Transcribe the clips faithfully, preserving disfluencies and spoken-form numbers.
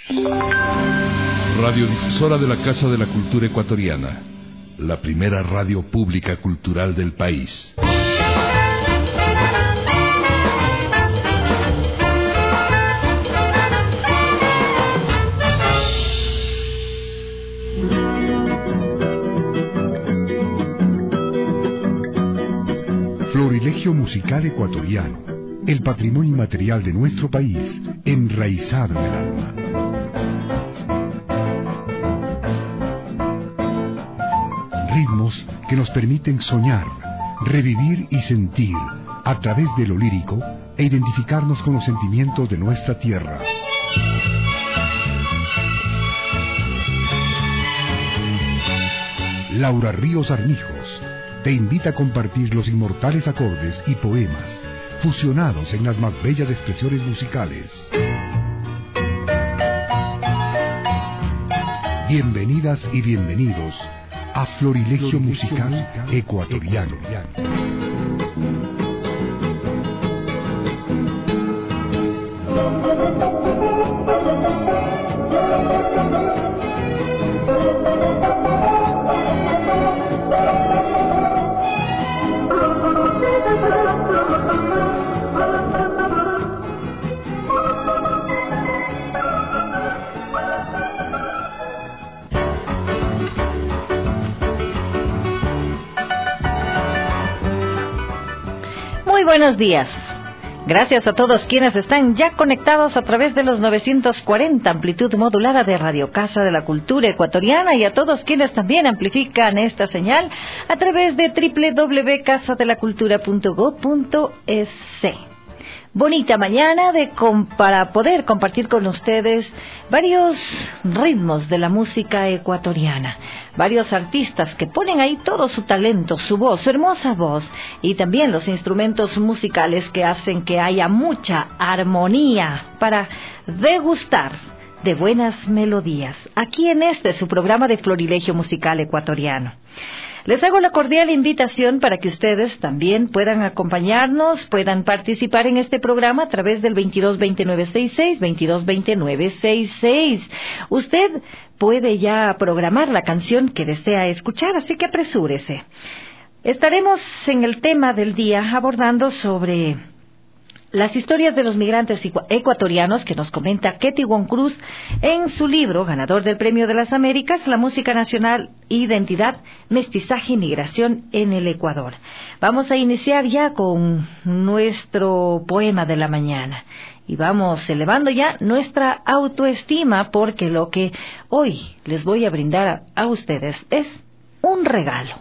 Radiodifusora de la Casa de la Cultura Ecuatoriana, la primera radio pública cultural del país. Florilegio musical ecuatoriano, el patrimonio inmaterial de nuestro país, enraizado en el alma. Ritmos que nos permiten soñar, revivir y sentir a través de lo lírico e identificarnos con los sentimientos de nuestra tierra. Laura Ríos Armijos te invita a compartir los inmortales acordes y poemas fusionados en las más bellas expresiones musicales. Bienvenidas y bienvenidos a Florilegio Musical Ecuatoriano. Muy buenos días. Gracias a todos quienes están ya conectados a través de los novecientos cuarenta amplitud modulada de Radio Casa de la Cultura Ecuatoriana y a todos quienes también amplifican esta señal a través de doble u doble u doble u punto casa de la cultura punto gob punto es. Bonita mañana de com para poder compartir con ustedes varios ritmos de la música ecuatoriana, varios artistas que ponen ahí todo su talento, su voz, su hermosa voz y también los instrumentos musicales que hacen que haya mucha armonía para degustar de buenas melodías, aquí en este su programa de Florilegio Musical Ecuatoriano. Les hago la cordial invitación para que ustedes también puedan acompañarnos, puedan participar en este programa a través del veintidós veintinueve sesenta y seis, veintidós veintinueve sesenta y seis. Usted puede ya programar la canción que desea escuchar, así que apresúrese. Estaremos en el tema del día abordando sobre las historias de los migrantes ecuatorianos que nos comenta Ketty Wong Cruz en su libro, ganador del Premio de las Américas, La Música Nacional, Identidad, Mestizaje y Migración en el Ecuador. Vamos a iniciar ya con nuestro poema de la mañana y vamos elevando ya nuestra autoestima porque lo que hoy les voy a brindar a, a ustedes es un regalo.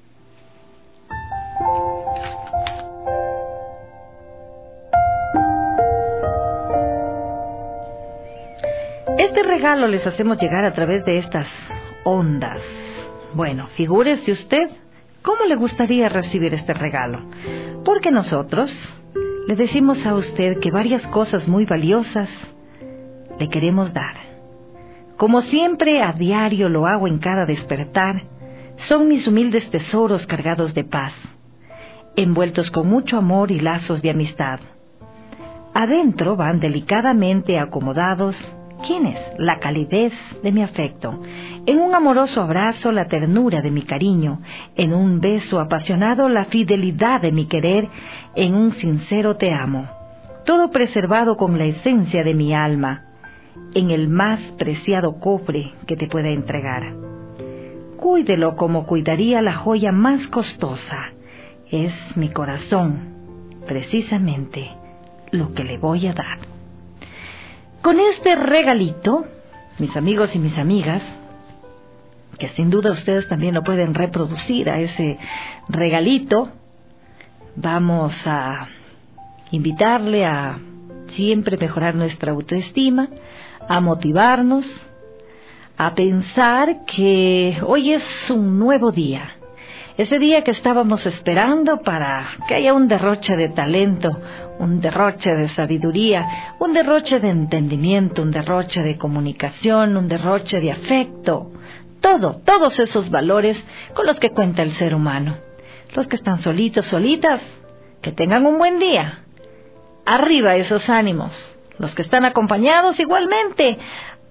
Este regalo les hacemos llegar a través de estas ondas. Bueno, figúrese usted cómo le gustaría recibir este regalo. Porque nosotros le decimos a usted que varias cosas muy valiosas le queremos dar. Como siempre a diario lo hago en cada despertar, son mis humildes tesoros cargados de paz, envueltos con mucho amor y lazos de amistad. Adentro van delicadamente acomodados. ¿Quién es? La calidez de mi afecto, en un amoroso abrazo la ternura de mi cariño, en un beso apasionado la fidelidad de mi querer, en un sincero te amo, todo preservado con la esencia de mi alma, en el más preciado cofre que te pueda entregar. Cuídelo como cuidaría la joya más costosa, es mi corazón, precisamente lo que le voy a dar. Con este regalito, mis amigos y mis amigas, que sin duda ustedes también lo pueden reproducir a ese regalito, vamos a invitarle a siempre mejorar nuestra autoestima, a motivarnos, a pensar que hoy es un nuevo día. Ese día que estábamos esperando para que haya un derroche de talento, un derroche de sabiduría, un derroche de entendimiento, un derroche de comunicación, un derroche de afecto. Todo, todos esos valores con los que cuenta el ser humano. Los que están solitos, solitas, que tengan un buen día. Arriba esos ánimos. Los que están acompañados igualmente.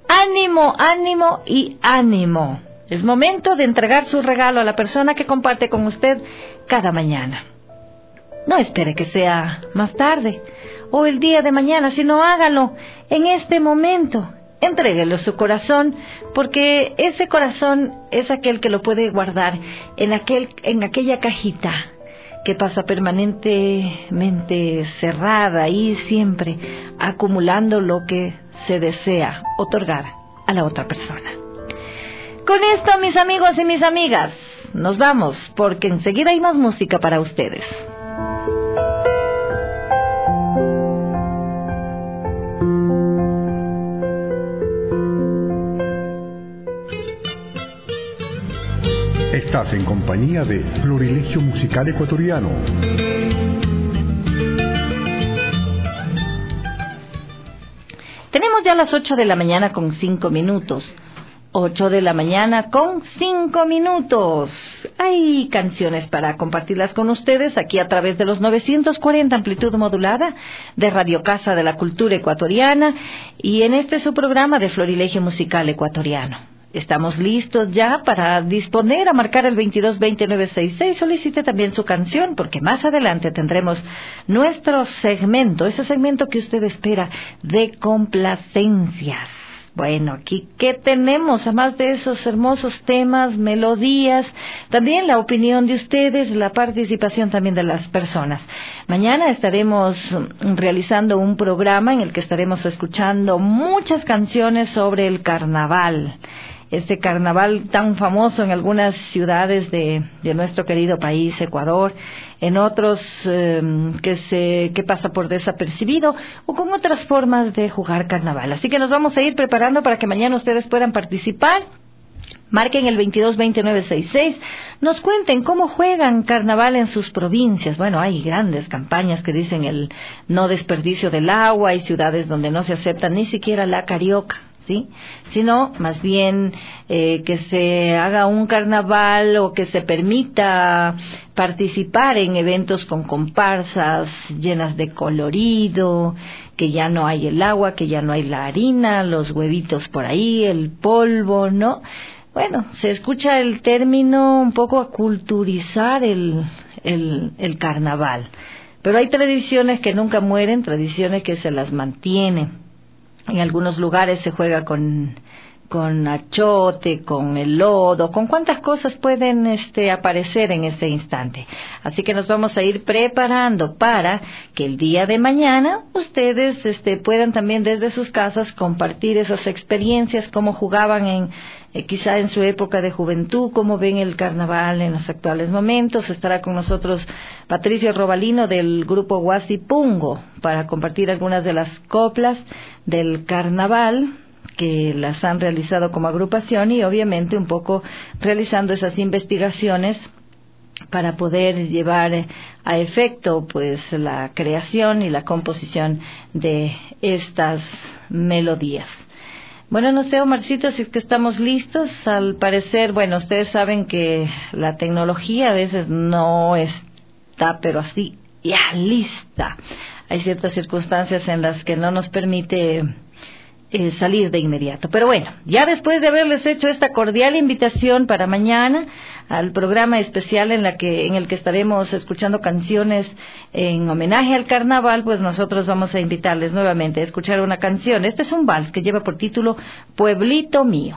ánimo, ánimo y ánimo. Es momento de entregar su regalo a la persona que comparte con usted cada mañana. No espere que sea más tarde o el día de mañana, sino hágalo en este momento. Entréguelo su corazón, porque ese corazón es aquel que lo puede guardar en aquel, en aquella cajita que pasa permanentemente cerrada ahí siempre, acumulando lo que se desea otorgar a la otra persona. Con esto, mis amigos y mis amigas, nos vamos, porque enseguida hay más música para ustedes. Estás en compañía de Florilegio Musical Ecuatoriano. Tenemos ya las ocho de la mañana con cinco minutos. Ocho de la mañana con cinco minutos. Hay canciones para compartirlas con ustedes aquí a través de los novecientos cuarenta amplitud modulada de Radio Casa de la Cultura Ecuatoriana y en este su programa de Florilegio Musical Ecuatoriano. Estamos listos ya para disponer a marcar el veintidós veinte nueve sesenta y seis. Solicite también su canción, porque más adelante tendremos nuestro segmento, ese segmento que usted espera de complacencias. Bueno, aquí, ¿qué tenemos? Además de esos hermosos temas, melodías, también la opinión de ustedes, la participación también de las personas. Mañana estaremos realizando un programa en el que estaremos escuchando muchas canciones sobre el carnaval. Este carnaval tan famoso en algunas ciudades de, de nuestro querido país, Ecuador, en otros eh, que se que pasa por desapercibido o con otras formas de jugar carnaval. Así que nos vamos a ir preparando para que mañana ustedes puedan participar. Marquen el veintidós veinte nueve sesenta y seis, nos cuenten cómo juegan carnaval en sus provincias. Bueno, hay grandes campañas que dicen el no desperdicio del agua, hay ciudades donde no se acepta ni siquiera la carioca, ¿sí? Sino más bien eh, que se haga un carnaval o que se permita participar en eventos con comparsas llenas de colorido, que ya no hay el agua, que ya no hay la harina, los huevitos por ahí, el polvo, ¿no? Bueno, se escucha el término un poco a culturizar el, el, el carnaval, pero hay tradiciones que nunca mueren, tradiciones que se las mantienen. En algunos lugares se juega con, con achote, con el lodo, con cuántas cosas pueden este, aparecer en ese instante. Así que nos vamos a ir preparando para que el día de mañana ustedes este, puedan también desde sus casas compartir esas experiencias, cómo jugaban en eh, quizá en su época de juventud, cómo ven el carnaval en los actuales momentos. Estará con nosotros Patricio Robalino del grupo Huasipungo para compartir algunas de las coplas del carnaval que las han realizado como agrupación y obviamente un poco realizando esas investigaciones para poder llevar a efecto pues la creación y la composición de estas melodías. Bueno, no sé, Omarcito, si es que estamos listos. Al parecer, bueno, ustedes saben que la tecnología a veces no está, pero así, ya lista. Hay ciertas circunstancias en las que no nos permite eh, salir de inmediato. Pero bueno, ya después de haberles hecho esta cordial invitación para mañana al programa especial en la que en el que estaremos escuchando canciones en homenaje al carnaval, pues nosotros vamos a invitarles nuevamente a escuchar una canción. Este es un vals que lleva por título Pueblito Mío.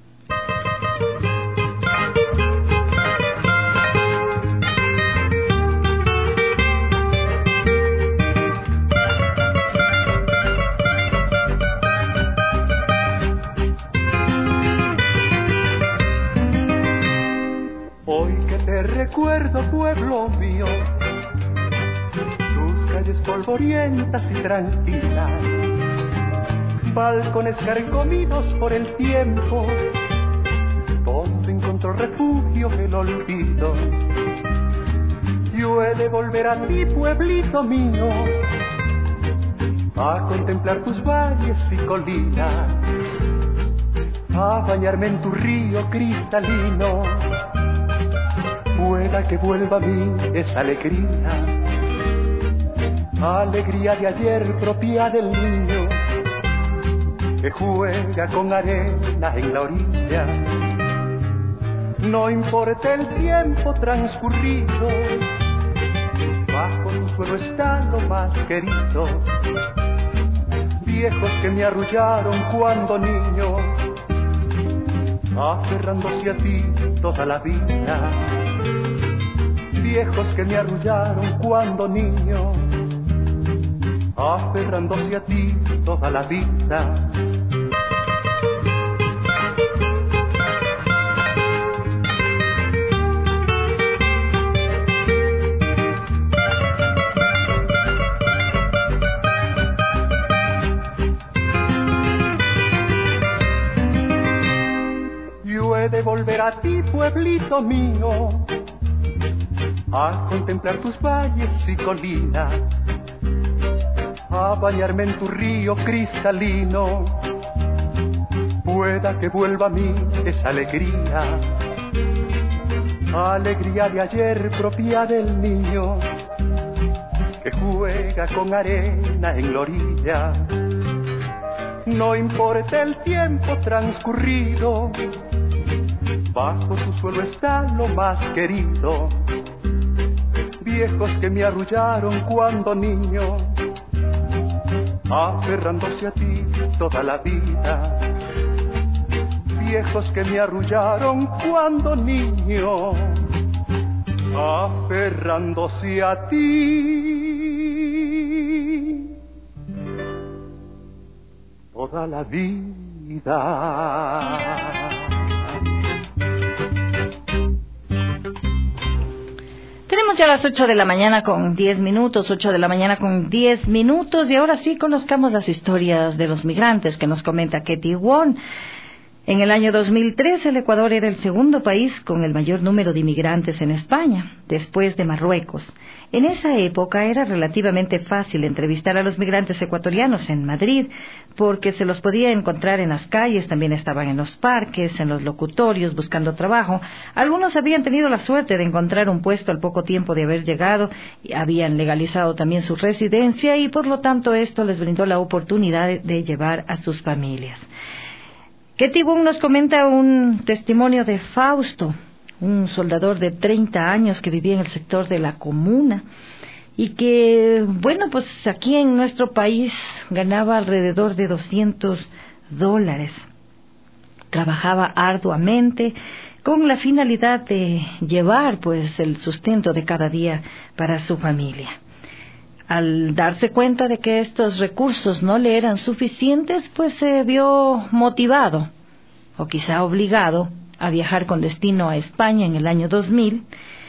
Recuerdo, pueblo mío, tus calles polvorientas y tranquilas, balcones carcomidos por el tiempo, donde encontró refugio el olvido. Yo he de volver a ti, pueblito mío, a contemplar tus valles y colinas, a bañarme en tu río cristalino. Pueda que vuelva a mí esa alegría, alegría de ayer propia del niño, que juega con arena en la orilla. No importa el tiempo transcurrido, bajo tu suelo está lo más querido. Viejos que me arrullaron cuando niño, aferrándose a ti toda la vida. Viejos que me arrullaron cuando niño, aferrándose a ti toda la vida. Yo he de volver a ti, pueblito mío, a contemplar tus valles y colinas, a bañarme en tu río cristalino. Pueda que vuelva a mí esa alegría, alegría de ayer propia del niño que juega con arena en la orilla. No importa el tiempo transcurrido, bajo tu suelo está lo más querido. Viejos que me arrullaron cuando niño, aferrándose a ti toda la vida. Viejos que me arrullaron cuando niño, aferrándose a ti toda la vida. Tenemos ya las ocho de la mañana con diez minutos, ocho de la mañana con diez minutos, y ahora sí conozcamos las historias de los migrantes que nos comenta Ketty Wong. En el año dos mil tres, el Ecuador era el segundo país con el mayor número de inmigrantes en España, después de Marruecos. En esa época era relativamente fácil entrevistar a los migrantes ecuatorianos en Madrid, porque se los podía encontrar en las calles, también estaban en los parques, en los locutorios, buscando trabajo. Algunos habían tenido la suerte de encontrar un puesto al poco tiempo de haber llegado, habían legalizado también su residencia y por lo tanto esto les brindó la oportunidad de, de llevar a sus familias. Ketty Wong nos comenta un testimonio de Fausto, un soldador de treinta años que vivía en el sector de la Comuna y que, bueno, pues aquí en nuestro país ganaba alrededor de doscientos dólares. Trabajaba arduamente con la finalidad de llevar, pues, el sustento de cada día para su familia. Al darse cuenta de que estos recursos no le eran suficientes, pues se vio motivado, o quizá obligado, a viajar con destino a España en el año dos mil,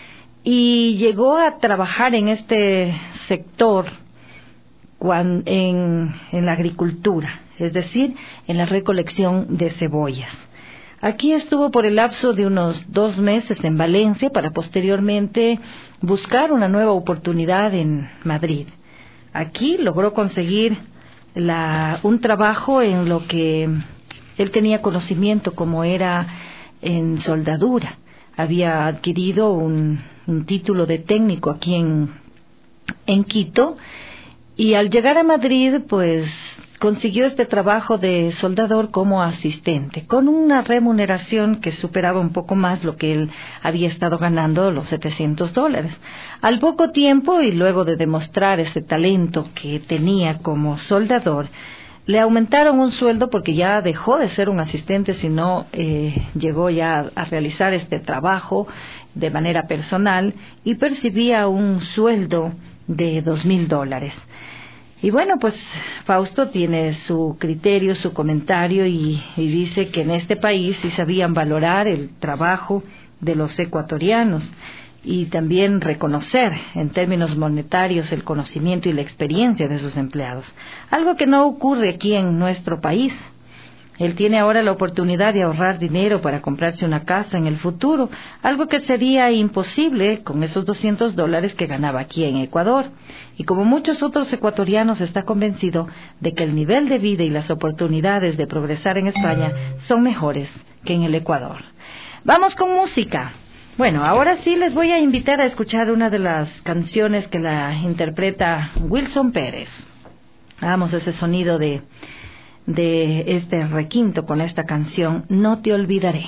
y llegó a trabajar en este sector cuando, en, en la agricultura, es decir, en la recolección de cebollas. Aquí estuvo por el lapso de unos dos meses en Valencia para posteriormente buscar una nueva oportunidad en Madrid. Aquí logró conseguir la, un trabajo en lo que él tenía conocimiento, como era en soldadura. Había adquirido un, un título de técnico aquí en, en Quito, y al llegar a Madrid, pues consiguió este trabajo de soldador como asistente, con una remuneración que superaba un poco más lo que él había estado ganando, los setecientos dólares. Al poco tiempo, y luego de demostrar ese talento que tenía como soldador, le aumentaron un sueldo porque ya dejó de ser un asistente, sino eh, llegó ya a realizar este trabajo de manera personal y percibía un sueldo de dos mil dólares. Y bueno, pues Fausto tiene su criterio, su comentario y, y dice que en este país sí sabían valorar el trabajo de los ecuatorianos y también reconocer en términos monetarios el conocimiento y la experiencia de sus empleados, algo que no ocurre aquí en nuestro país. Él tiene ahora la oportunidad de ahorrar dinero para comprarse una casa en el futuro, algo que sería imposible con esos doscientos dólares que ganaba aquí en Ecuador. Y como muchos otros ecuatorianos, está convencido de que el nivel de vida y las oportunidades de progresar en España son mejores que en el Ecuador. Vamos con música. Bueno, ahora sí les voy a invitar a escuchar una de las canciones que la interpreta Wilson Pérez. Hagamos ese sonido de... de este requinto con esta canción No te olvidaré.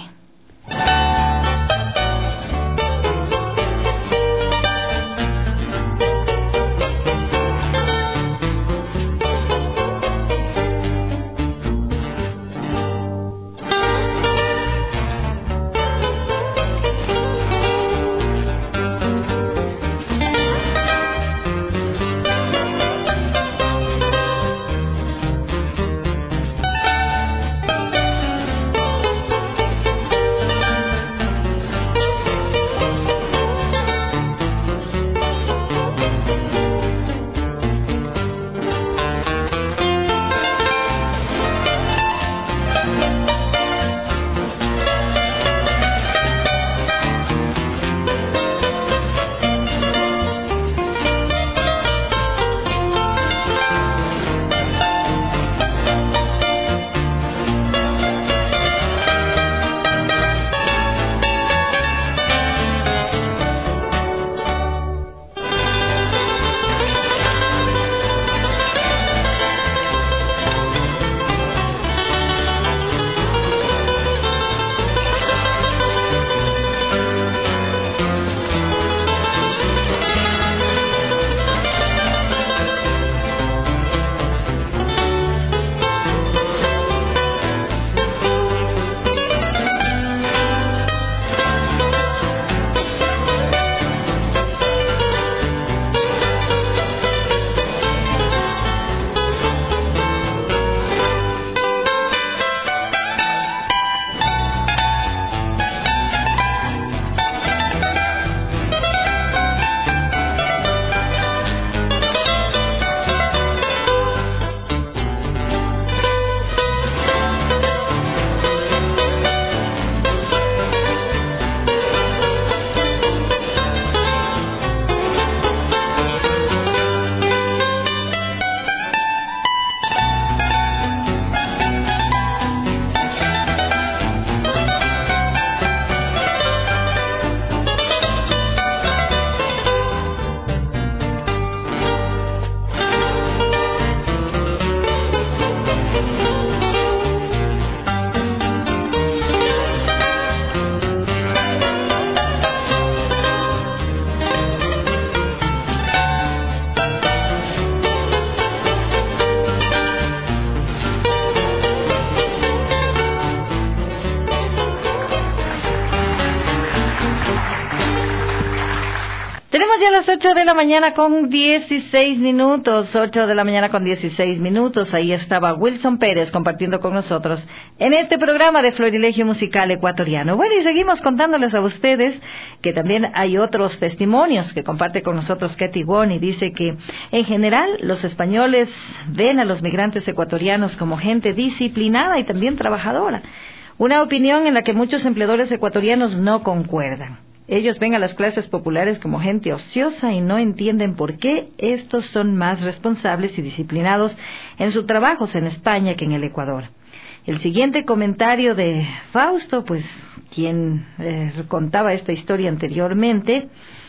Tenemos ya las ocho de la mañana con dieciséis minutos, ocho de la mañana con dieciséis minutos. Ahí estaba Wilson Pérez compartiendo con nosotros en este programa de Florilegio Musical Ecuatoriano. Bueno, y seguimos contándoles a ustedes que también hay otros testimonios que comparte con nosotros Katy Wong, y dice que en general los españoles ven a los migrantes ecuatorianos como gente disciplinada y también trabajadora. Una opinión en la que muchos empleadores ecuatorianos no concuerdan. Ellos ven a las clases populares como gente ociosa y no entienden por qué estos son más responsables y disciplinados en sus trabajos en España que en el Ecuador. El siguiente comentario de Fausto, pues quien eh, contaba esta historia anteriormente,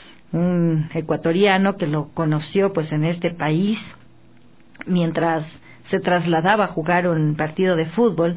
un ecuatoriano que lo conoció pues en este país mientras se trasladaba a jugar un partido de fútbol,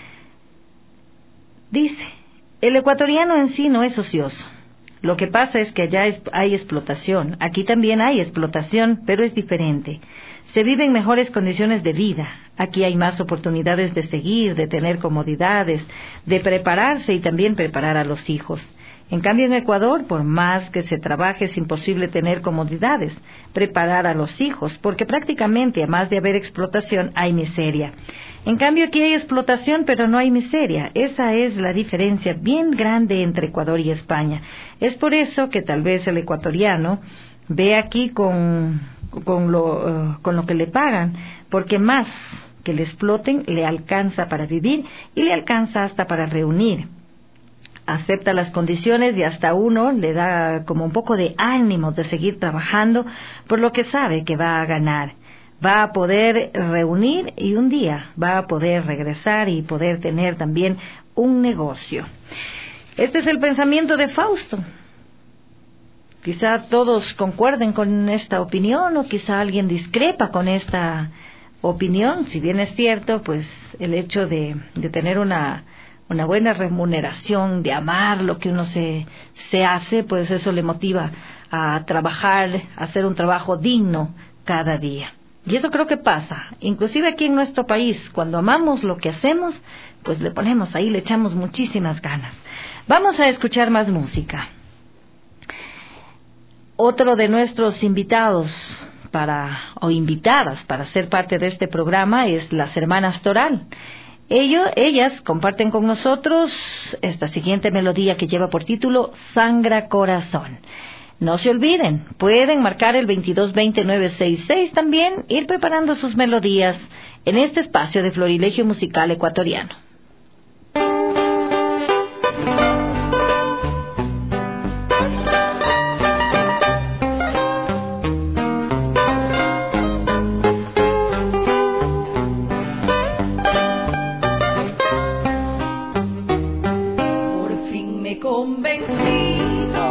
dice: el ecuatoriano en sí no es ocioso. Lo que pasa es que allá hay explotación, aquí también hay explotación, pero es diferente. Se viven mejores condiciones de vida, aquí hay más oportunidades de seguir, de tener comodidades, de prepararse y también preparar a los hijos. En cambio en Ecuador, por más que se trabaje, es imposible tener comodidades, preparar a los hijos, porque prácticamente, además de haber explotación, hay miseria. En cambio aquí hay explotación, pero no hay miseria. Esa es la diferencia bien grande entre Ecuador y España. Es por eso que tal vez el ecuatoriano ve aquí con, con, lo, uh, con lo que le pagan, porque más que le exploten, le alcanza para vivir y le alcanza hasta para reunir. Acepta las condiciones y hasta uno le da como un poco de ánimo de seguir trabajando por lo que sabe que va a ganar. Va a poder reunir y un día va a poder regresar y poder tener también un negocio. Este es el pensamiento de Fausto. Quizá todos concuerden con esta opinión o quizá alguien discrepa con esta opinión, si bien es cierto, pues el hecho de, de tener una, una buena remuneración, de amar lo que uno se, se hace, pues eso le motiva a trabajar, a hacer un trabajo digno cada día. Y eso creo que pasa, inclusive aquí en nuestro país, cuando amamos lo que hacemos, pues le ponemos ahí, le echamos muchísimas ganas. Vamos a escuchar más música. Otro de nuestros invitados para, o invitadas para ser parte de este programa es las hermanas Toral. Ellos, ellas comparten con nosotros esta siguiente melodía que lleva por título Sangra Corazón. No se olviden, pueden marcar el veintidós veinte nueve sesenta y seis también, ir preparando sus melodías en este espacio de Florilegio Musical Ecuatoriano. Por fin me convencí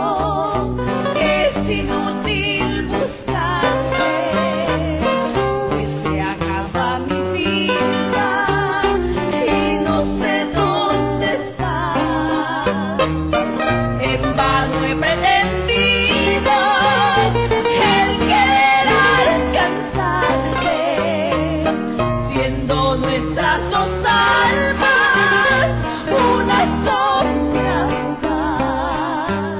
inútil buscarte, pues se acaba mi vida y no sé dónde estás. En vano he pretendido el querer alcanzarte, siendo nuestras dos almas una sombra fugaz.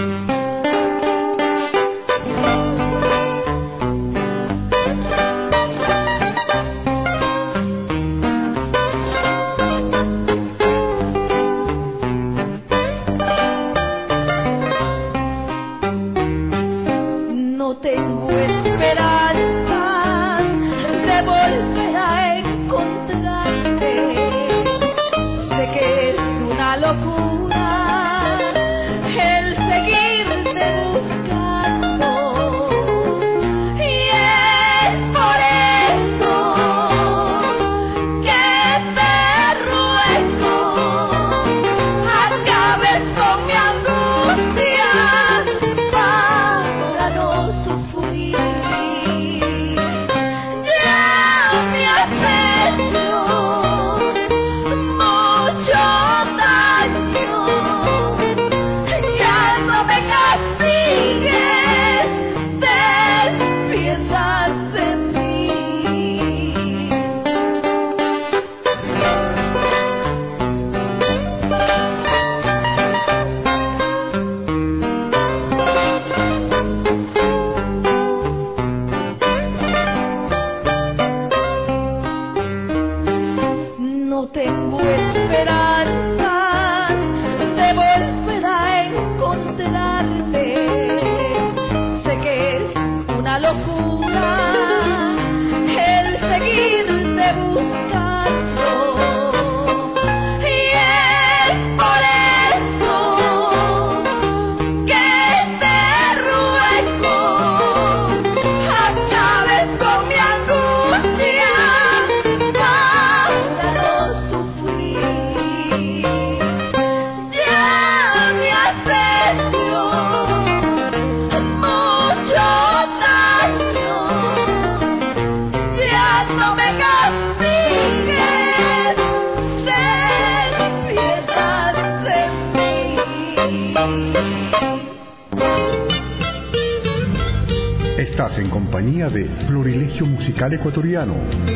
No tengo esperanza de volver a encontrarte. Sé que es una locura el seguirte buscando, y es por eso que te ruego acabes con mi angustia para no sufrir. Ya me has hecho mucho daño, ya no me castigues, ten piedad de mí. No tengo esperanza de volver a encontrarte. Sé que es una locura el seguirte buscando, y es por eso que te ruego acabes con mi angustia para no sufrir. Ya me has hecho mucho daño, ya no me castigues, ten piedad de mí. Estás en compañía de Florilegio Musical Ecuatoriano.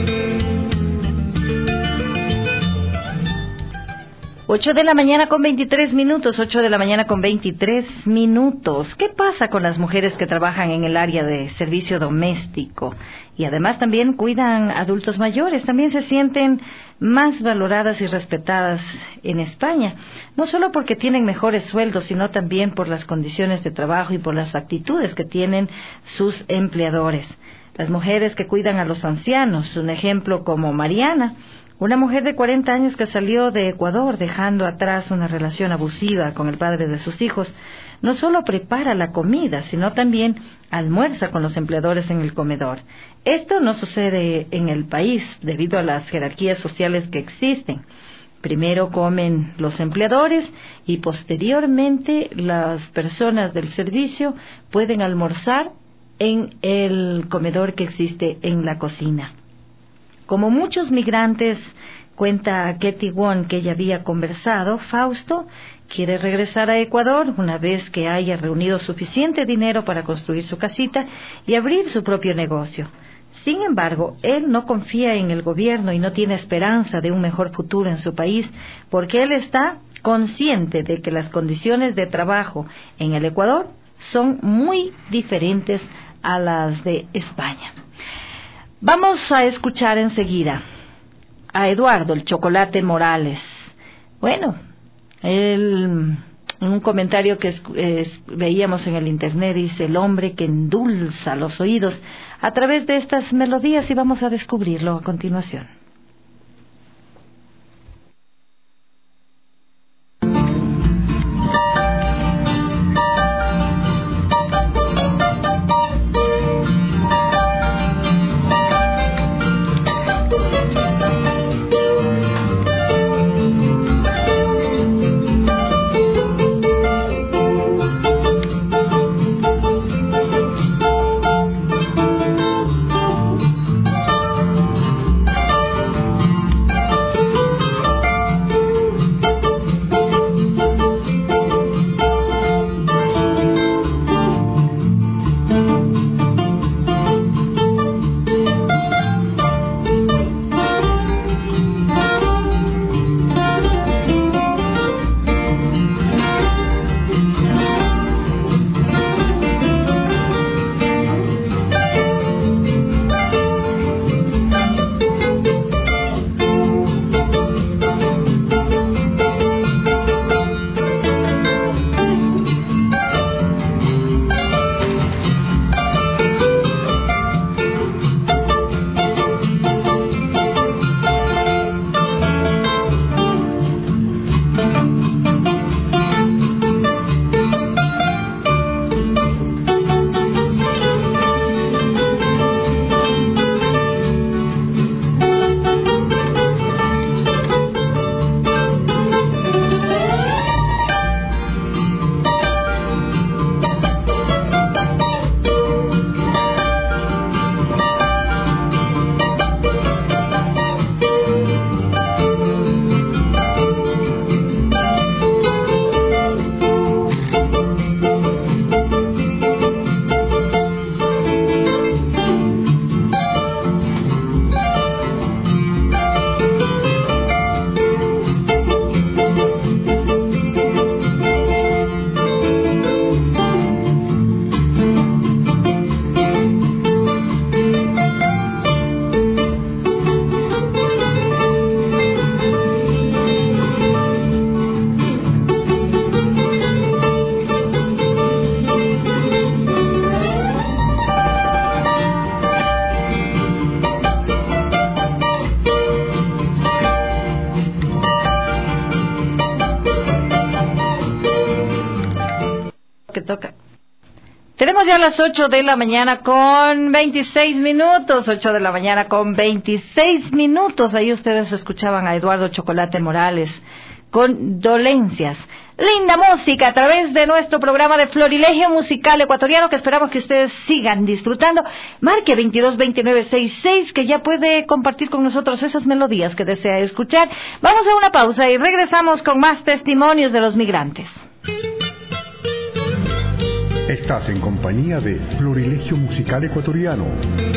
Ocho de la mañana con veintitrés minutos, ocho de la mañana con veintitrés minutos. ¿Qué pasa con las mujeres que trabajan en el área de servicio doméstico? Y además también cuidan adultos mayores, también se sienten más valoradas y respetadas en España. No solo porque tienen mejores sueldos, sino también por las condiciones de trabajo y por las actitudes que tienen sus empleadores. Las mujeres que cuidan a los ancianos, un ejemplo como Mariana, una mujer de cuarenta años que salió de Ecuador dejando atrás una relación abusiva con el padre de sus hijos, no solo prepara la comida, sino también almuerza con los empleadores en el comedor. Esto no sucede en el país debido a las jerarquías sociales que existen. Primero comen los empleadores y posteriormente las personas del servicio pueden almorzar en el comedor que existe en la cocina. Como muchos migrantes, cuenta Ketty Wong, que ella había conversado, Fausto quiere regresar a Ecuador una vez que haya reunido suficiente dinero para construir su casita y abrir su propio negocio. Sin embargo, él no confía en el gobierno y no tiene esperanza de un mejor futuro en su país, porque él está consciente de que las condiciones de trabajo en el Ecuador son muy diferentes a las de España. Vamos a escuchar enseguida a Eduardo el Chocolate Morales. Bueno, él, en un comentario que es, es, veíamos en el internet, dice: el hombre que endulza los oídos a través de estas melodías, y vamos a descubrirlo a continuación. Toca. Tenemos ya las ocho de la mañana con veintiséis minutos, ocho de la mañana con veintiséis minutos. Ahí ustedes escuchaban a Eduardo Chocolate Morales con Dolencias. Linda música a través de nuestro programa de Florilegio Musical Ecuatoriano, que esperamos que ustedes sigan disfrutando. Marque veintidós veintinueve sesenta y seis, que ya puede compartir con nosotros esas melodías que desea escuchar. Vamos a una pausa y regresamos con más testimonios de los migrantes. Estás en compañía de Florilegio Musical Ecuatoriano.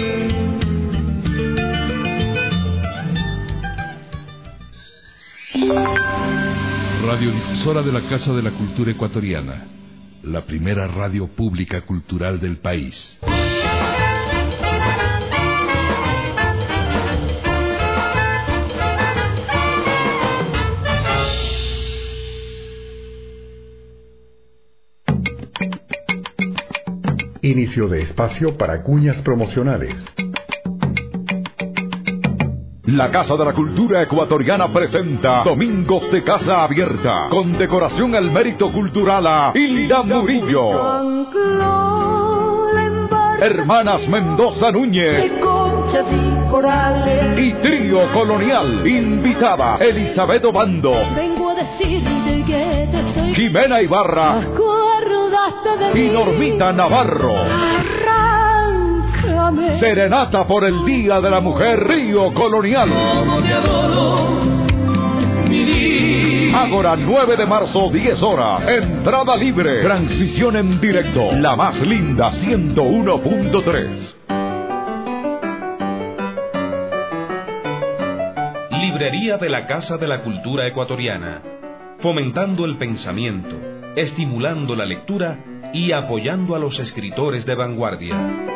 Radiodifusora de la Casa de la Cultura Ecuatoriana, la primera radio pública cultural del país. Inicio de espacio para cuñas promocionales. La Casa de la Cultura Ecuatoriana presenta Domingos de Casa Abierta, con decoración al mérito cultural a Hilda Murillo. Hermanas Mendoza Núñez y Trío Colonial. Invitada Elizabeth Obando, Jimena Ibarra y Normita Navarro. bésame. Serenata por el Día de la Mujer, Río Colonial. Como te adoro, mi vida. Ágora, nueve de marzo, diez horas. Entrada libre. Transmisión en directo. La más linda, ciento uno punto tres. Librería de la Casa de la Cultura Ecuatoriana, fomentando el pensamiento, estimulando la lectura y apoyando a los escritores de vanguardia.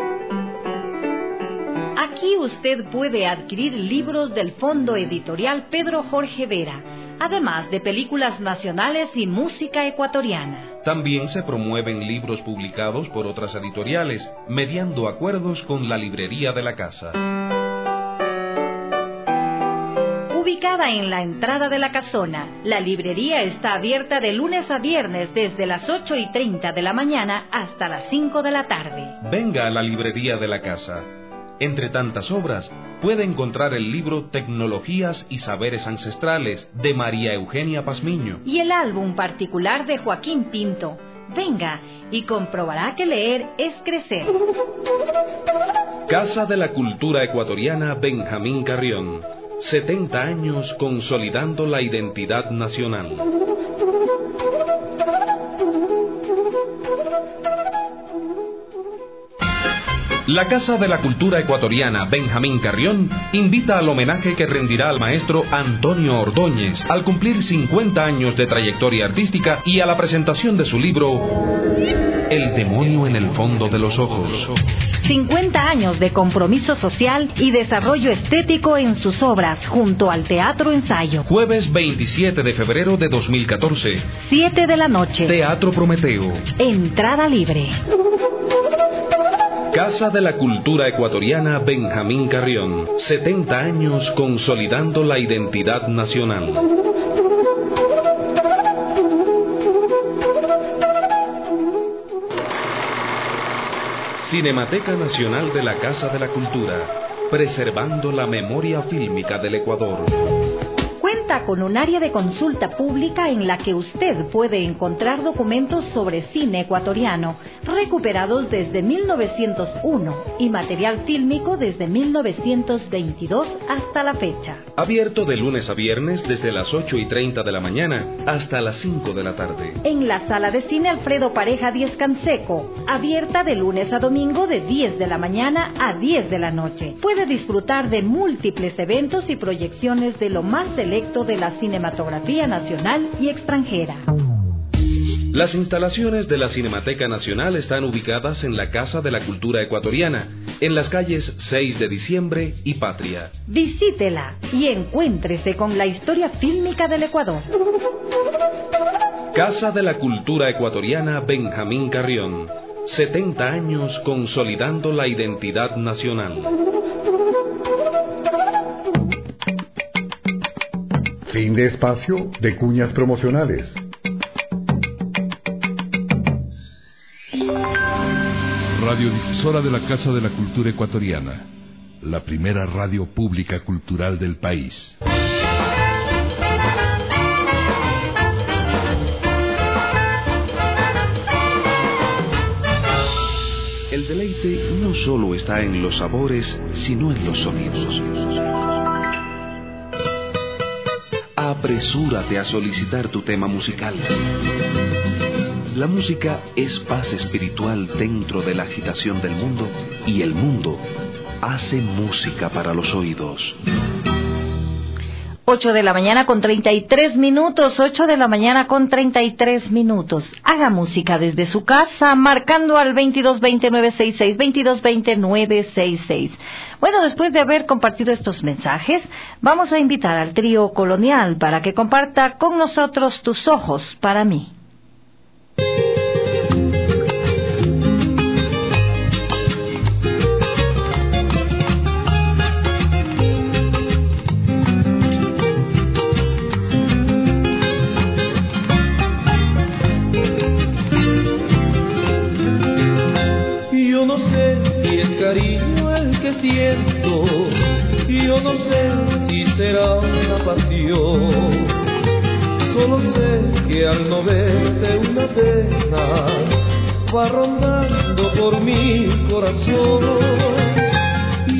Aquí usted puede adquirir libros del Fondo Editorial Pedro Jorge Vera, además de películas nacionales y música ecuatoriana. También se promueven libros publicados por otras editoriales, mediando acuerdos con la librería de la casa. Ubicada en la entrada de la casona, la librería está abierta de lunes a viernes desde las ocho y treinta de la mañana hasta las cinco de la tarde. Venga a la librería de la casa. Entre tantas obras, puede encontrar el libro Tecnologías y Saberes Ancestrales de María Eugenia Pazmiño y el álbum particular de Joaquín Pinto. Venga y comprobará que leer es crecer. Casa de la Cultura Ecuatoriana Benjamín Carrión. setenta años consolidando la identidad nacional. La Casa de la Cultura Ecuatoriana Benjamín Carrión invita al homenaje que rendirá al maestro Antonio Ordóñez al cumplir cincuenta años de trayectoria artística y a la presentación de su libro El demonio en el fondo de los ojos. cincuenta años de compromiso social y desarrollo estético en sus obras junto al Teatro Ensayo. Jueves veintisiete de febrero de dos mil catorce. siete de la noche. Teatro Prometeo. Entrada libre. Casa de la Cultura Ecuatoriana Benjamín Carrión. setenta años consolidando la identidad nacional. Cinemateca Nacional de la Casa de la Cultura, preservando la memoria fílmica del Ecuador. Cuenta con un área de consulta pública en la que usted puede encontrar documentos sobre cine ecuatoriano recuperados desde mil novecientos uno y material fílmico desde mil novecientos veintidós hasta la fecha. Abierto de lunes a viernes desde las ocho y treinta de la mañana hasta las cinco de la tarde. En la Sala de Cine Alfredo Pareja Díez Canseco, abierta de lunes a domingo de diez de la mañana a diez de la noche. Puede disfrutar de múltiples eventos y proyecciones de lo más selecto de la cinematografía nacional y extranjera. Las instalaciones de la Cinemateca Nacional están ubicadas en la Casa de la Cultura Ecuatoriana, en las calles seis de diciembre y Patria. Visítela y encuéntrese con la historia fílmica del Ecuador. Casa de la Cultura Ecuatoriana Benjamín Carrión. setenta años consolidando la identidad nacional. Fin de espacio de cuñas promocionales. Radiodifusora de la Casa de la Cultura Ecuatoriana, la primera radio pública cultural del país. El deleite no solo está en los sabores, sino en los sonidos. Apresúrate a solicitar tu tema musical. La música es paz espiritual dentro de la agitación del mundo, y el mundo hace música para los oídos. ocho de la mañana con treinta y tres minutos, ocho de la mañana con treinta y tres minutos. Haga música desde su casa, marcando al veintidós veinte nueve sesenta y seis, veintidós veinte nueve sesenta y seis. Bueno, después de haber compartido estos mensajes, vamos a invitar al trío Colonial para que comparta con nosotros Tus ojos para mí. Yo no sé si es cariño el que siento, yo no sé si será una pasión. Solo sé que al no verte una pena va rondando por mi corazón.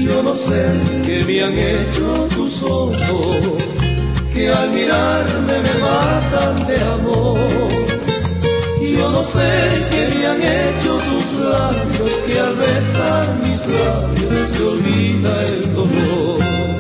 Yo no sé qué me han hecho tus ojos, que al mirarme me matan de amor. Yo no sé qué me han hecho tus labios, que al besar mis labios se olvida el dolor.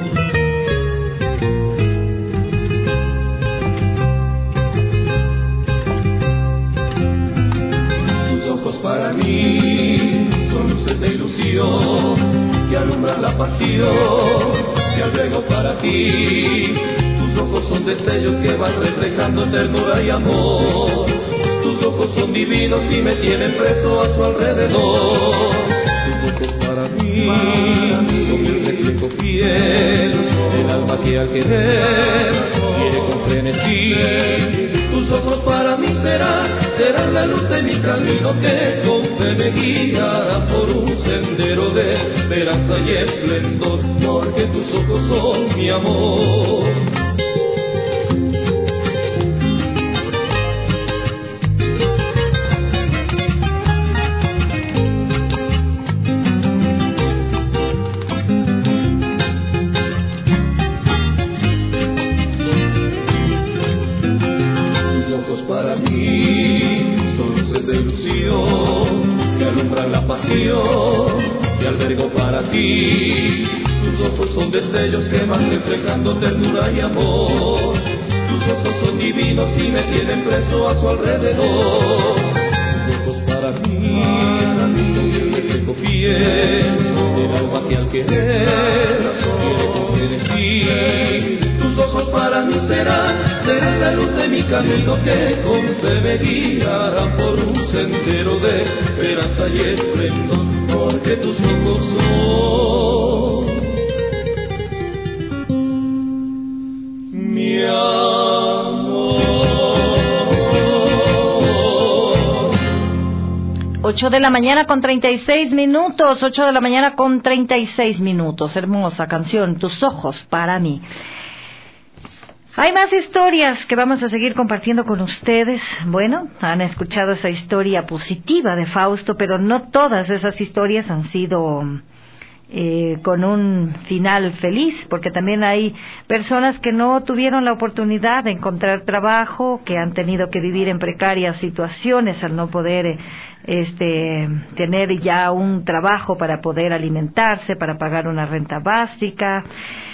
Tus ojos para mí son luces de ilusión que alumbran la pasión que albergo para ti. Tus ojos son destellos que van reflejando ternura y amor. Tus ojos son divinos y me tienen preso a su alrededor. Tus ojos para mí son el reflejo fiel del alma que al querer quiere con frenesí. Tus ojos para mí serán, serán la luz de mi camino que con fe me guiará por un sendero de esperanza y esplendor, porque tus ojos son mi amor. Que albergo para ti. Tus ojos son destellos que van reflejando ternura y amor. Tus ojos son divinos y me tienen preso a su alrededor. Tus ojos para mí son el reflejo fiel del alma que al querer quiere con frenesí. Tus ojos para mí serán, serán la luz de mi camino que con fe me guiará por un sendero de esperanza y esplendor, porque tus ojos son mi amor. Ocho de la mañana con treinta y seis minutos, ocho de la mañana con treinta y seis minutos. Hermosa canción, Tus ojos para mí. Hay más historias que vamos a seguir compartiendo con ustedes. Bueno, han escuchado esa historia positiva de Fausto, pero no todas esas historias han sido eh, con un final feliz, porque también hay personas que no tuvieron la oportunidad de encontrar trabajo, que han tenido que vivir en precarias situaciones al no poder este, tener ya un trabajo para poder alimentarse, para pagar una renta básica.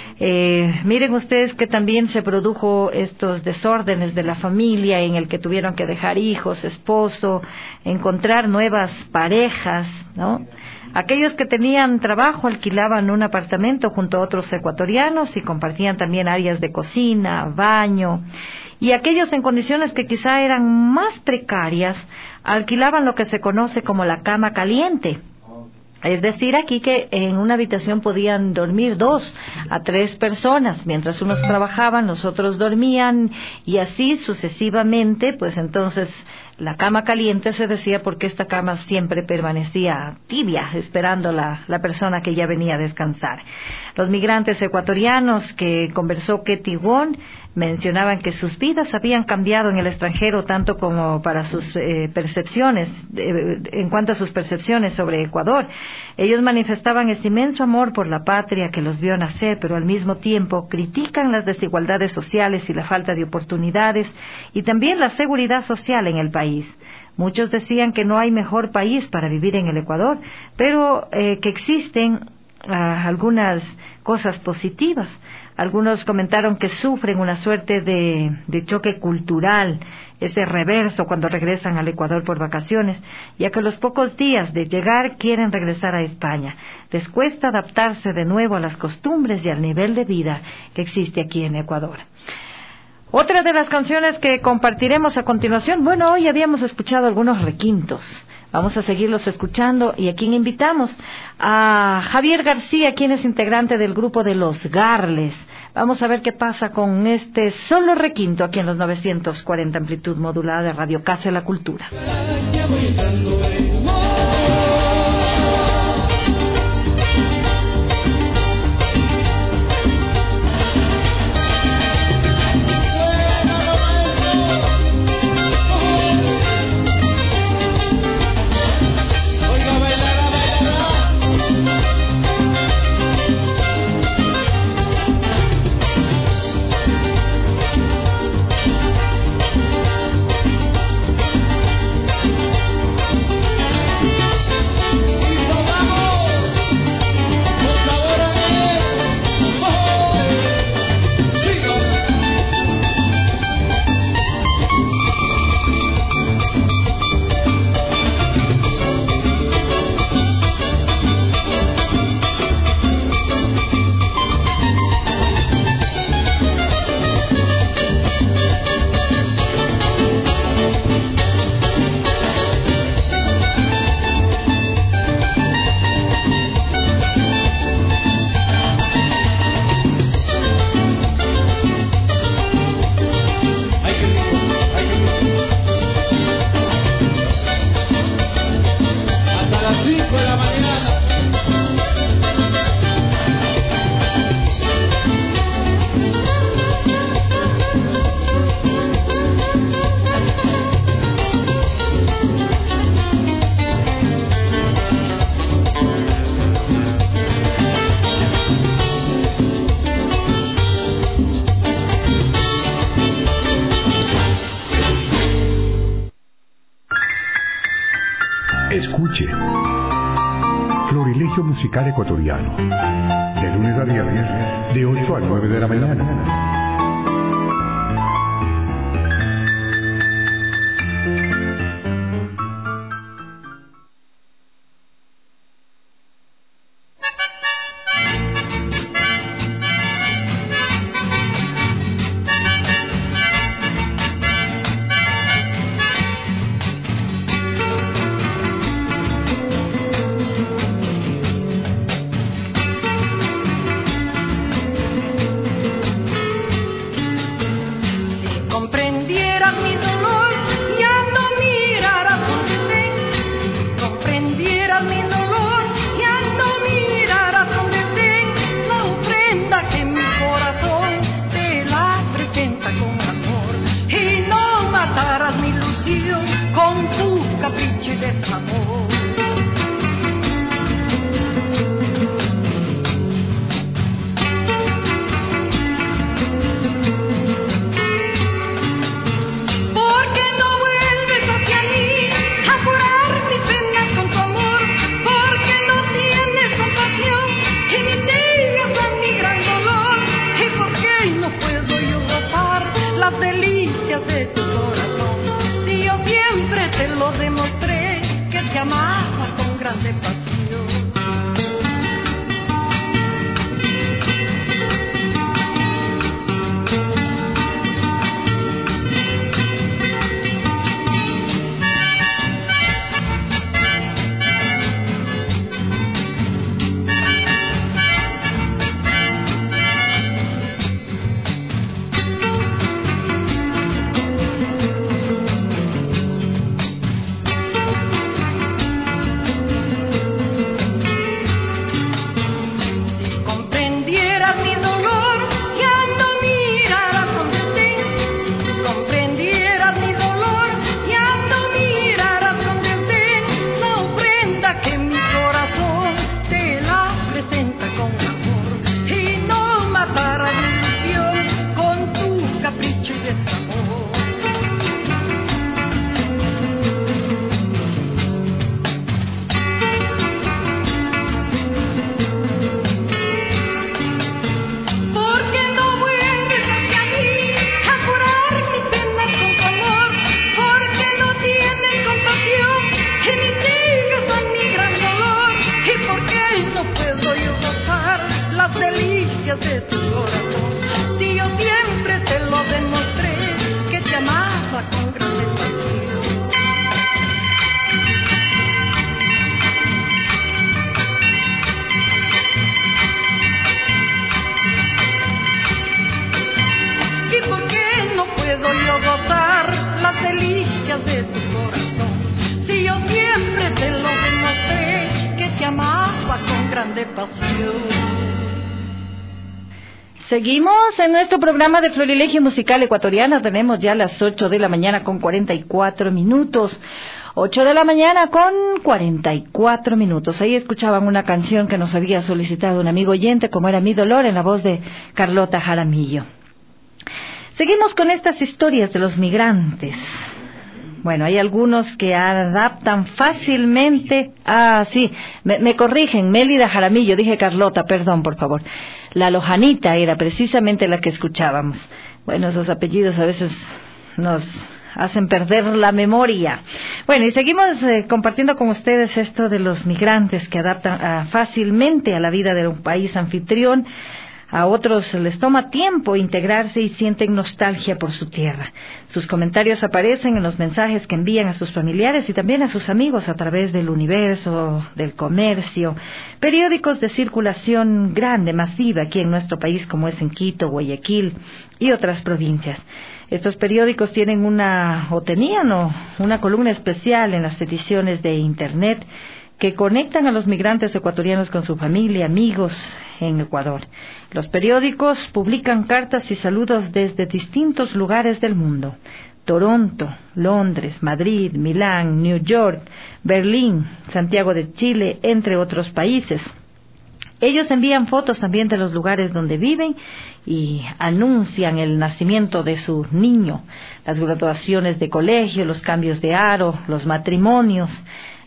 Eh, miren ustedes que también se produjo estos desórdenes de la familia en el que tuvieron que dejar hijos, esposo, encontrar nuevas parejas, ¿no? Aquellos que tenían trabajo alquilaban un apartamento junto a otros ecuatorianos y compartían también áreas de cocina, baño. Y aquellos en condiciones que quizá eran más precarias alquilaban lo que se conoce como la cama caliente. Es decir, aquí que en una habitación podían dormir dos a tres personas, mientras unos trabajaban, los otros dormían, y así sucesivamente. Pues entonces la cama caliente se decía porque esta cama siempre permanecía tibia, esperando la, la persona que ya venía a descansar. Los migrantes ecuatorianos que conversó Ketty Wong mencionaban que sus vidas habían cambiado en el extranjero, tanto como para sus eh, percepciones, eh, en cuanto a sus percepciones sobre Ecuador. Ellos manifestaban ese inmenso amor por la patria que los vio nacer, pero al mismo tiempo critican las desigualdades sociales y la falta de oportunidades, y también la seguridad social en el país. Muchos decían que no hay mejor país para vivir en el Ecuador, pero eh, que existen ah, algunas cosas positivas. Algunos comentaron que sufren una suerte de, de choque cultural, ese reverso cuando regresan al Ecuador por vacaciones, ya que a los pocos días de llegar quieren regresar a España. Les cuesta adaptarse de nuevo a las costumbres y al nivel de vida que existe aquí en Ecuador. Otra de las canciones que compartiremos a continuación, bueno, hoy habíamos escuchado algunos requintos. Vamos a seguirlos escuchando, y a quien invitamos a Javier García, quien es integrante del grupo de Los Garles. Vamos a ver qué pasa con este solo requinto aquí en los novecientos cuarenta amplitud modulada de Radio Casa de la Cultura. Florilegio Musical Ecuatoriano. De lunes a viernes, de ocho a nueve de la mañana. Seguimos en nuestro programa de Florilegio Musical Ecuatoriana. Tenemos ya las ocho de la mañana con cuarenta y cuatro minutos. ocho de la mañana con cuarenta y cuatro minutos. Ahí escuchaban una canción que nos había solicitado un amigo oyente, como era Mi Dolor, en la voz de Carlota Jaramillo. Seguimos con estas historias de los migrantes. Bueno, hay algunos que adaptan fácilmente. Ah, sí, me, me corrigen, Mélida Jaramillo, dije Carlota, perdón, por favor. La Lojanita era precisamente la que escuchábamos. Bueno, esos apellidos a veces nos hacen perder la memoria. Bueno, y seguimos eh, compartiendo con ustedes esto de los migrantes que adaptan ah, fácilmente a la vida de un país anfitrión. A otros les toma tiempo integrarse y sienten nostalgia por su tierra. Sus comentarios aparecen en los mensajes que envían a sus familiares y también a sus amigos a través del Universo, del Comercio, periódicos de circulación grande, masiva aquí en nuestro país, como es en Quito, Guayaquil y otras provincias. Estos periódicos tienen una, o tenían o una columna especial en las ediciones de Internet que conectan a los migrantes ecuatorianos con su familia, amigos en Ecuador. Los periódicos publican cartas y saludos desde distintos lugares del mundo: Toronto, Londres, Madrid, Milán, New York, Berlín, Santiago de Chile, entre otros países. Ellos envían fotos también de los lugares donde viven y anuncian el nacimiento de su niño, las graduaciones de colegio, los cambios de aro, los matrimonios.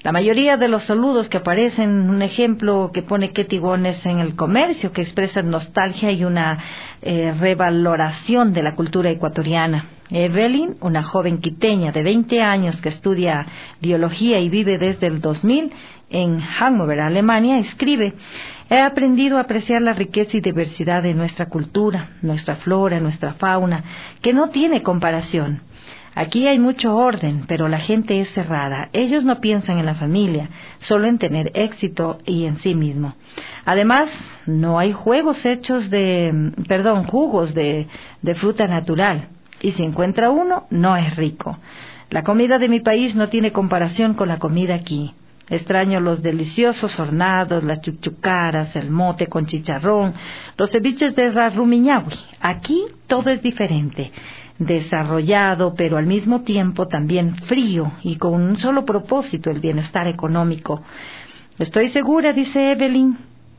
La mayoría de los saludos que aparecen, un ejemplo que pone Ketty Bones en El Comercio, que expresan nostalgia y una eh, revaloración de la cultura ecuatoriana. Evelyn, una joven quiteña de veinte años que estudia biología y vive desde el dos mil en Hannover, Alemania, escribe: he aprendido a apreciar la riqueza y diversidad de nuestra cultura, nuestra flora, nuestra fauna, que no tiene comparación. Aquí hay mucho orden, pero la gente es cerrada. Ellos no piensan en la familia, solo en tener éxito y en sí mismo. Además, no hay juegos hechos de, perdón, jugos de, de fruta natural. Y si encuentra uno, no es rico. La comida de mi país no tiene comparación con la comida aquí. Extraño los deliciosos hornados, las chuchucaras, el mote con chicharrón, los ceviches de Rarumiñahui. Aquí todo es diferente, desarrollado, pero al mismo tiempo también frío y con un solo propósito, el bienestar económico. Estoy segura, dice Evelyn,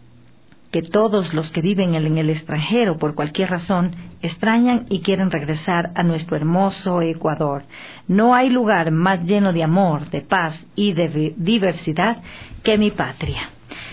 que todos los que viven en el extranjero por cualquier razón extrañan y quieren regresar a nuestro hermoso Ecuador. No hay lugar más lleno de amor, de paz y de diversidad que mi patria.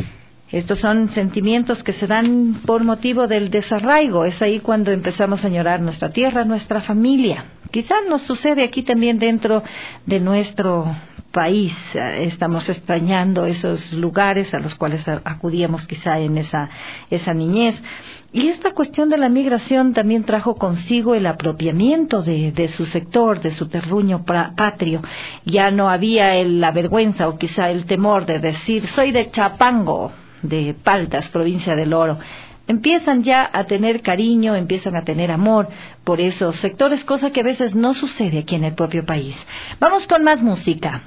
Estos son sentimientos que se dan por motivo del desarraigo. Es ahí cuando empezamos a añorar nuestra tierra, nuestra familia. Quizás nos sucede aquí también dentro de nuestro país. Estamos extrañando esos lugares a los cuales acudíamos quizá en esa, esa niñez. Y esta cuestión de la migración también trajo consigo el apropiamiento de, de su sector, de su terruño patrio. Ya no había el, la vergüenza o quizá el temor de decir soy de Chapango, de Paltas, provincia del Oro. Empiezan ya a tener cariño, empiezan a tener amor por esos sectores, cosa que a veces no sucede aquí en el propio país. Vamos con más música.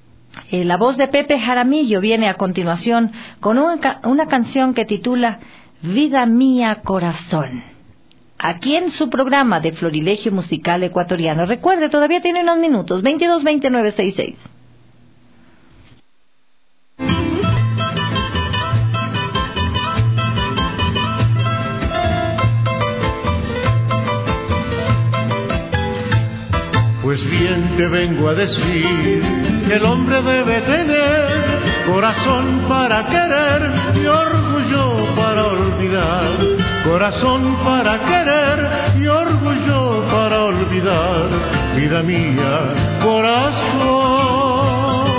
Eh, la voz de Pepe Jaramillo viene a continuación con una, una canción que titula Vida Mía Corazón. Aquí en su programa de Florilegio Musical Ecuatoriano. Recuerde, todavía tiene unos minutos, veintidós veinte nueve sesenta y seis. Pues bien te vengo a decir que el hombre debe tener corazón para querer y orgullo para olvidar. Corazón para querer y orgullo para olvidar. Vida mía, corazón.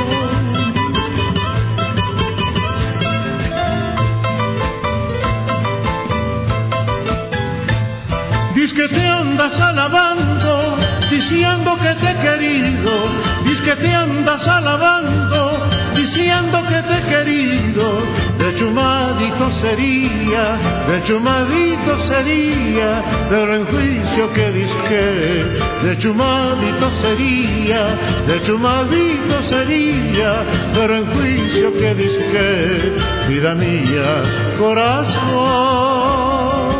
Diz que te andas alabando, diciendo que te he querido, diz que te andas alabando, diciendo que te he querido. De chumadito sería, de chumadito sería, pero en juicio que disque. De chumadito sería, de chumadito sería, pero en juicio que disque. Vida mía, corazón.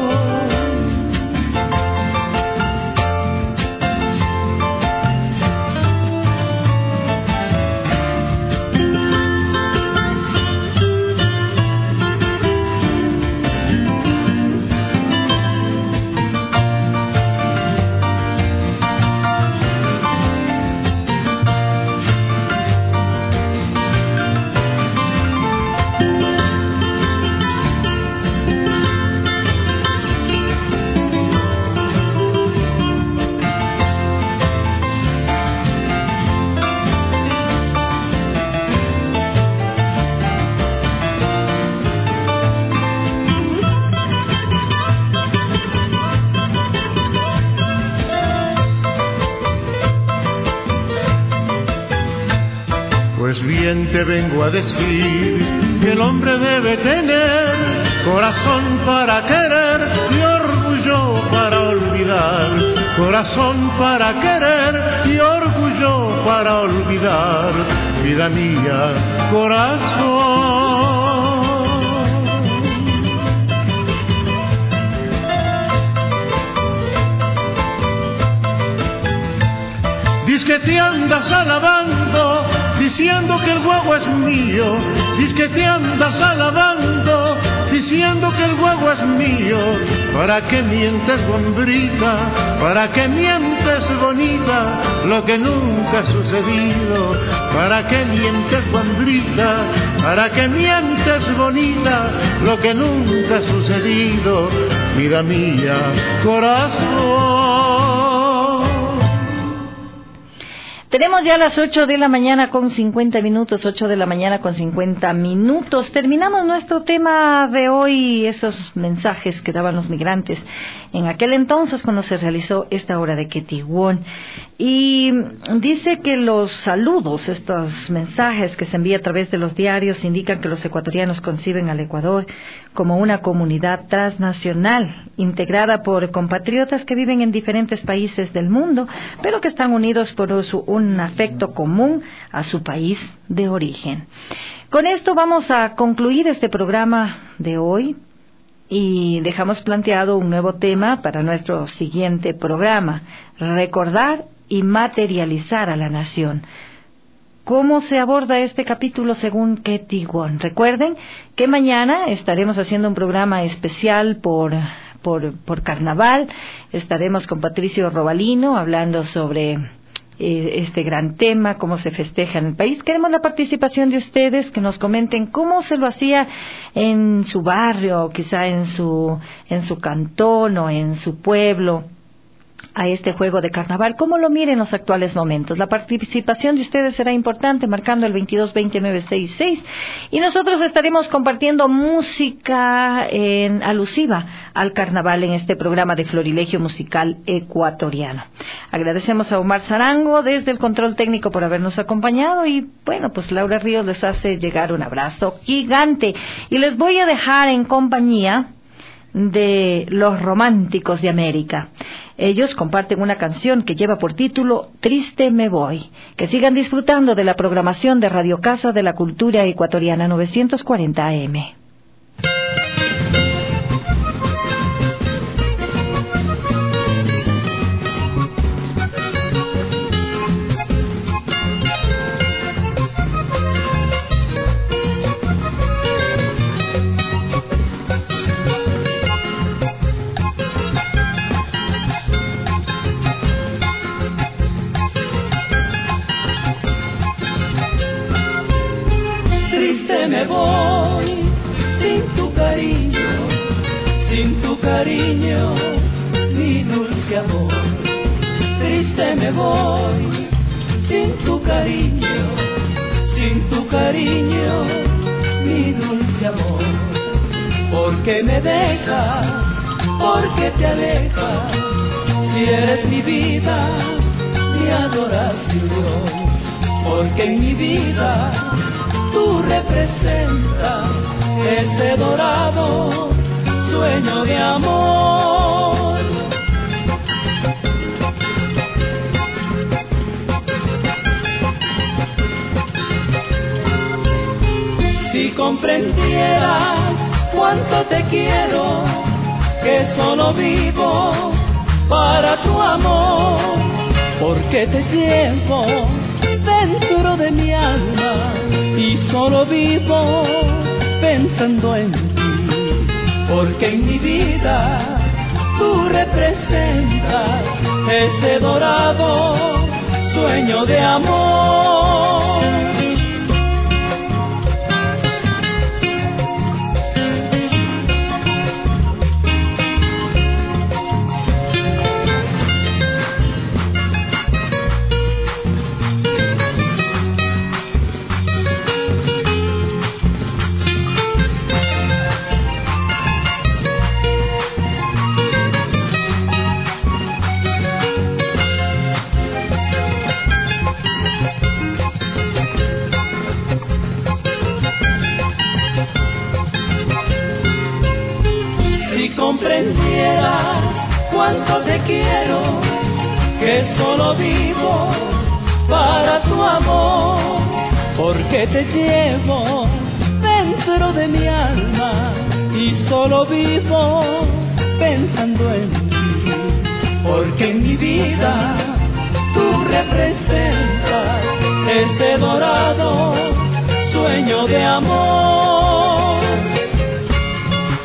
Te vengo a decir que el hombre debe tener corazón para querer y orgullo para olvidar. Corazón para querer y orgullo para olvidar. Vida mía, corazón. Diz que te andas alabando, diciendo que el guagua es mío. Diz que te andas alabando, diciendo que el guagua es mío. ¿Para qué mientes, gombrita? ¿Para qué mientes, bonita? Lo que nunca ha sucedido. ¿Para qué mientes, gombrita? ¿Para qué mientes, bonita? Lo que nunca ha sucedido. Vida mía, corazón. Tenemos ya las ocho de la mañana con cincuenta minutos, ocho de la mañana con cincuenta minutos. Terminamos nuestro tema de hoy, esos mensajes que daban los migrantes en aquel entonces cuando se realizó esta obra de Quetiguón. Y dice que los saludos, estos mensajes que se envían a través de los diarios, indican que los ecuatorianos conciben al Ecuador como una comunidad transnacional, integrada por compatriotas que viven en diferentes países del mundo, pero que están unidos por su, un afecto común a su país de origen. Con esto vamos a concluir este programa de hoy y dejamos planteado un nuevo tema para nuestro siguiente programa: recordar y materializar a la nación. ¿Cómo se aborda este capítulo según Quetiguón? Recuerden que mañana estaremos haciendo un programa especial por, por, por Carnaval. Estaremos con Patricio Robalino hablando sobre eh, este gran tema, cómo se festeja en el país. Queremos la participación de ustedes, que nos comenten cómo se lo hacía en su barrio, quizá en su, en su cantón o en su pueblo, a este juego de carnaval, cómo lo miren en los actuales momentos. La participación de ustedes será importante, marcando el veintidós veinte nueve seis seis, y nosotros estaremos compartiendo música en, alusiva al carnaval en este programa de Florilegio Musical Ecuatoriano. Agradecemos a Omar Zarango desde el control técnico por habernos acompañado, y bueno, pues Laura Ríos les hace llegar un abrazo gigante, y les voy a dejar en compañía de Los Románticos de América. Ellos comparten una canción que lleva por título Triste me voy. Que sigan disfrutando de la programación de Radio Casa de la Cultura Ecuatoriana novecientos cuarenta A M. Me voy sin tu cariño, sin tu cariño, mi dulce amor. Triste me voy sin tu cariño, sin tu cariño, mi dulce amor. Porque me dejas, porque te alejas, si eres mi vida, mi adoración. Porque en mi vida tú representas ese dorado sueño de amor. Si comprendieras cuánto te quiero, que solo vivo para tu amor, porque te llevo dentro de mi alma y solo vivo pensando en ti, porque en mi vida tú representas ese dorado sueño de amor. Comprendieras cuánto te quiero, que solo vivo para tu amor, porque te llevo dentro de mi alma y solo vivo pensando en ti, porque en mi vida tú representas ese dorado sueño de amor.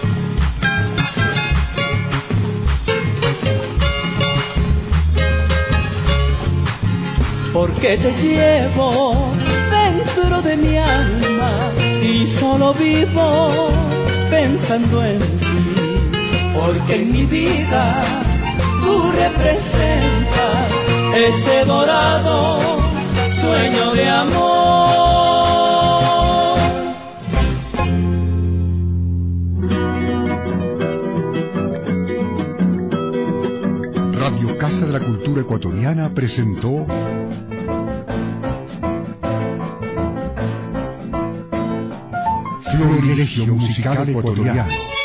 porque te llevo dentro de mi alma y solo vivo pensando en ti, porque en mi vida tú representas ese dorado sueño de amor. Radio Casa de la Cultura Ecuatoriana presentó Florilegio Musical Ecuatoriano.